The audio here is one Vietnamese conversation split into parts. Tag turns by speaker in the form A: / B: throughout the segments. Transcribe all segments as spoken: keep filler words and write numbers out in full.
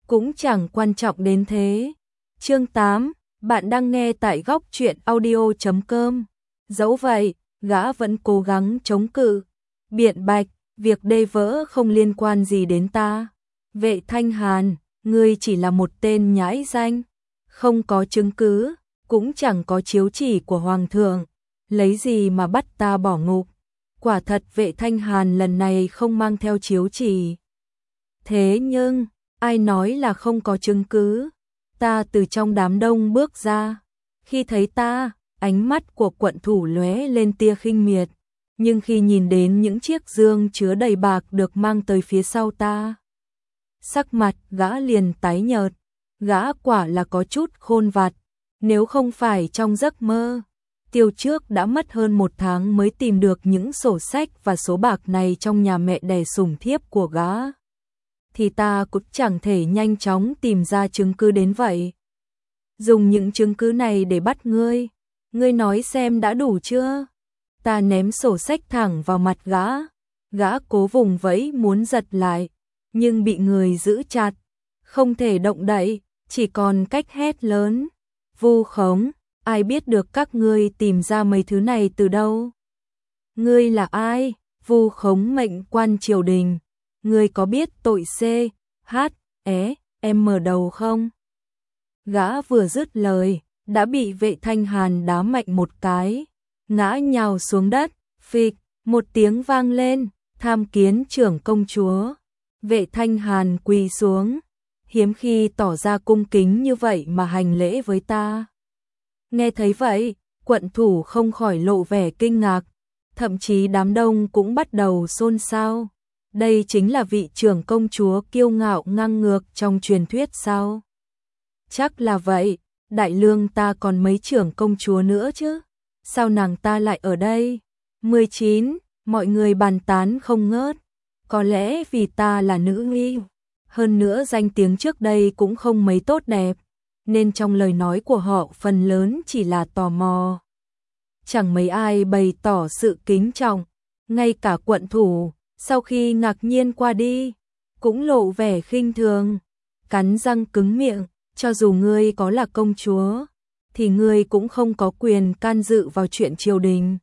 A: cũng chẳng quan trọng đến thế. Chương tám, bạn đang nghe tại góc truyện audio chấm com. Dẫu vậy, gã vẫn cố gắng chống cự, biện bạch, việc đê vỡ không liên quan gì đến ta. Vệ Thanh Hàn, ngươi chỉ là một tên nhãi danh, không có chứng cứ, cũng chẳng có chiếu chỉ của hoàng thượng, lấy gì mà bắt ta bỏ ngục. Quả thật Vệ Thanh Hàn lần này không mang theo chiếu chỉ. Thế nhưng, ai nói là không có chứng cứ? Ta từ trong đám đông bước ra, khi thấy ta, ánh mắt của quận thủ lóe lên tia khinh miệt, nhưng khi nhìn đến những chiếc dương chứa đầy bạc được mang tới phía sau ta, sắc mặt gã liền tái nhợt. Gã quả là có chút khôn vặt, nếu không phải trong giấc mơ, Tiêu Trước đã mất hơn một tháng mới tìm được những sổ sách và số bạc này trong nhà mẹ đẻ sủng thiếp của gã, thì ta cũng chẳng thể nhanh chóng tìm ra chứng cứ đến vậy. Dùng những chứng cứ này để bắt ngươi, ngươi nói xem đã đủ chưa? Ta ném sổ sách thẳng vào mặt gã, gã cố vùng vẫy muốn giật lại, nhưng bị người giữ chặt, không thể động đậy, chỉ còn cách hét lớn, vu khống, ai biết được các ngươi tìm ra mấy thứ này từ đâu? Ngươi là ai? Vu khống mệnh quan triều đình, ngươi có biết tội C, H, E, M đầu không? Gã vừa dứt lời, đã bị Vệ Thanh Hàn đá mạnh một cái, ngã nhào xuống đất, phịch, một tiếng vang lên, tham kiến trưởng công chúa. Vệ Thanh Hàn quỳ xuống, hiếm khi tỏ ra cung kính như vậy mà hành lễ với ta. Nghe thấy vậy, quận thủ không khỏi lộ vẻ kinh ngạc, thậm chí đám đông cũng bắt đầu xôn xao. Đây chính là vị trưởng công chúa kiêu ngạo ngang ngược trong truyền thuyết sao? Chắc là vậy, đại lương ta còn mấy trưởng công chúa nữa chứ, sao nàng ta lại ở đây? mười chín, mọi người bàn tán không ngớt, có lẽ vì ta là nữ nghi, hơn nữa danh tiếng trước đây cũng không mấy tốt đẹp, nên trong lời nói của họ phần lớn chỉ là tò mò. Chẳng mấy ai bày tỏ sự kính trọng, ngay cả quận thủ, sau khi ngạc nhiên qua đi, cũng lộ vẻ khinh thường, cắn răng cứng miệng, cho dù ngươi có là công chúa, thì ngươi cũng không có quyền can dự vào chuyện triều đình.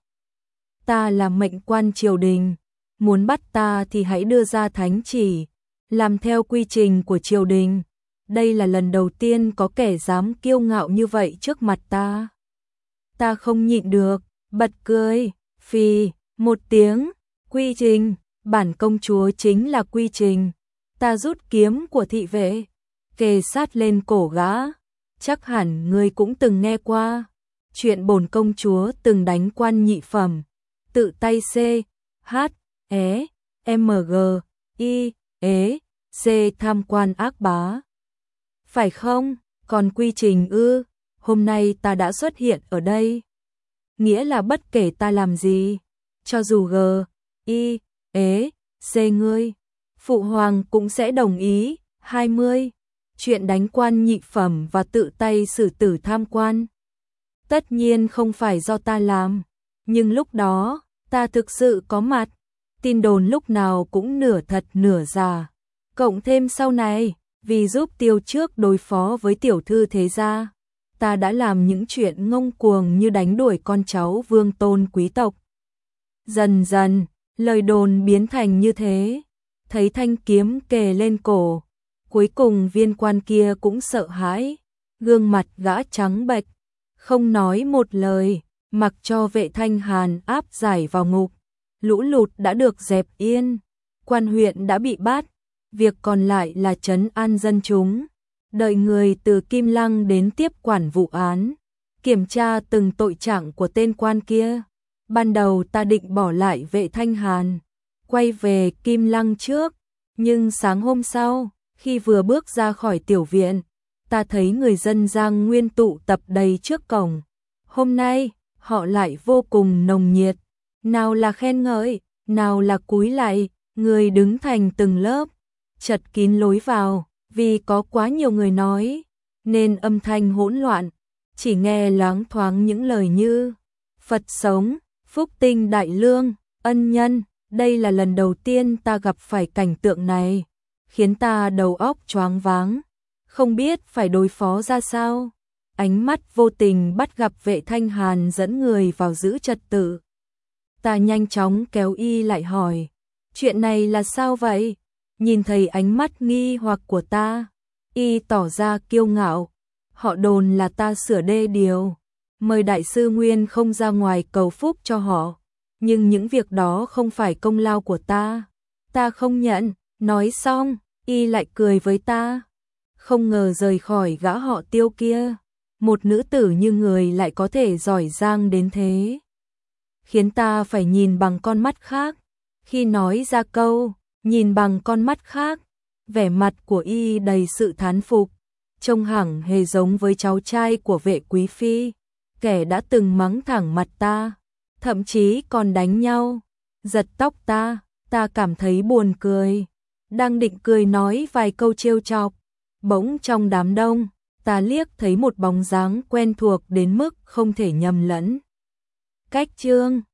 A: Ta là mệnh quan triều đình, muốn bắt ta thì hãy đưa ra thánh chỉ, làm theo quy trình của triều đình. Đây là lần đầu tiên có kẻ dám kiêu ngạo như vậy trước mặt ta. Ta không nhịn được, bật cười, phì, một tiếng, quy trình, bản công chúa chính là quy trình. Ta rút kiếm của thị vệ, kề sát lên cổ gã, chắc hẳn ngươi cũng từng nghe qua. Chuyện bổn công chúa từng đánh quan nhị phẩm, tự tay C, H, E, M, G, I, E, C tham quan ác bá. Phải không? Còn quy trình ư? Hôm nay ta đã xuất hiện ở đây, nghĩa là bất kể ta làm gì, cho dù G, I, E, C ngươi, phụ hoàng cũng sẽ đồng ý. hai mươi. Chuyện đánh quan nhị phẩm và tự tay xử tử tham quan, tất nhiên không phải do ta làm, nhưng lúc đó, ta thực sự có mặt. Tin đồn lúc nào cũng nửa thật nửa giả, cộng thêm sau này, vì giúp Tiêu Trước đối phó với tiểu thư thế gia, ta đã làm những chuyện ngông cuồng như đánh đuổi con cháu vương tôn quý tộc. Dần dần, lời đồn biến thành như thế, thấy thanh kiếm kề lên cổ, cuối cùng viên quan kia cũng sợ hãi, gương mặt gã trắng bệch, không nói một lời, mặc cho Vệ Thanh Hàn áp giải vào ngục. Lũ lụt đã được dẹp yên, quan huyện đã bị bắt, việc còn lại là trấn an dân chúng, đợi người từ Kim Lăng đến tiếp quản vụ án, kiểm tra từng tội trạng của tên quan kia. Ban đầu ta định bỏ lại Vệ Thanh Hàn, quay về Kim Lăng trước, nhưng sáng hôm sau, khi vừa bước ra khỏi tiểu viện, ta thấy người dân Giang Nguyên tụ tập đầy trước cổng. Hôm nay, họ lại vô cùng nồng nhiệt, nào là khen ngợi, nào là cúi lạy, người đứng thành từng lớp, chật kín lối vào, vì có quá nhiều người nói, nên âm thanh hỗn loạn, chỉ nghe loáng thoáng những lời như Phật sống, phúc tinh đại lương, ân nhân. Đây là lần đầu tiên ta gặp phải cảnh tượng này, khiến ta đầu óc choáng váng, không biết phải đối phó ra sao. Ánh mắt vô tình bắt gặp Vệ Thanh Hàn dẫn người vào giữ trật tự. Ta nhanh chóng kéo y lại hỏi, chuyện này là sao vậy? Nhìn thấy ánh mắt nghi hoặc của ta, y tỏ ra kiêu ngạo. Họ đồn là ta sửa đê điều, mời đại sư Nguyên không ra ngoài cầu phúc cho họ. Nhưng những việc đó không phải công lao của ta. Ta không nhận. Nói xong, y lại cười với ta. Không ngờ rời khỏi gã họ Tiêu kia, một nữ tử như người lại có thể giỏi giang đến thế, khiến ta phải nhìn bằng con mắt khác. Khi nói ra câu nhìn bằng con mắt khác, vẻ mặt của y đầy sự thán phục, trông hẳn hề giống với cháu trai của Vệ quý phi, kẻ đã từng mắng thẳng mặt ta, thậm chí còn đánh nhau, giật tóc ta. Ta cảm thấy buồn cười, đang định cười nói vài câu trêu chọc, bỗng trong đám đông, ta liếc thấy một bóng dáng quen thuộc đến mức không thể nhầm lẫn. Cách Trương